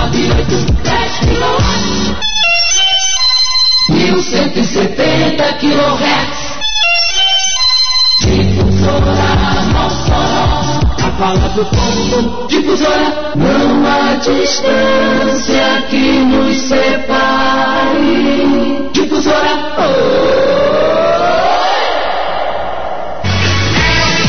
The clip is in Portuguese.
kW, 1170 kHz. Difusora Mossoró, a palavra do povo. Difusora, não há distância que nos separe.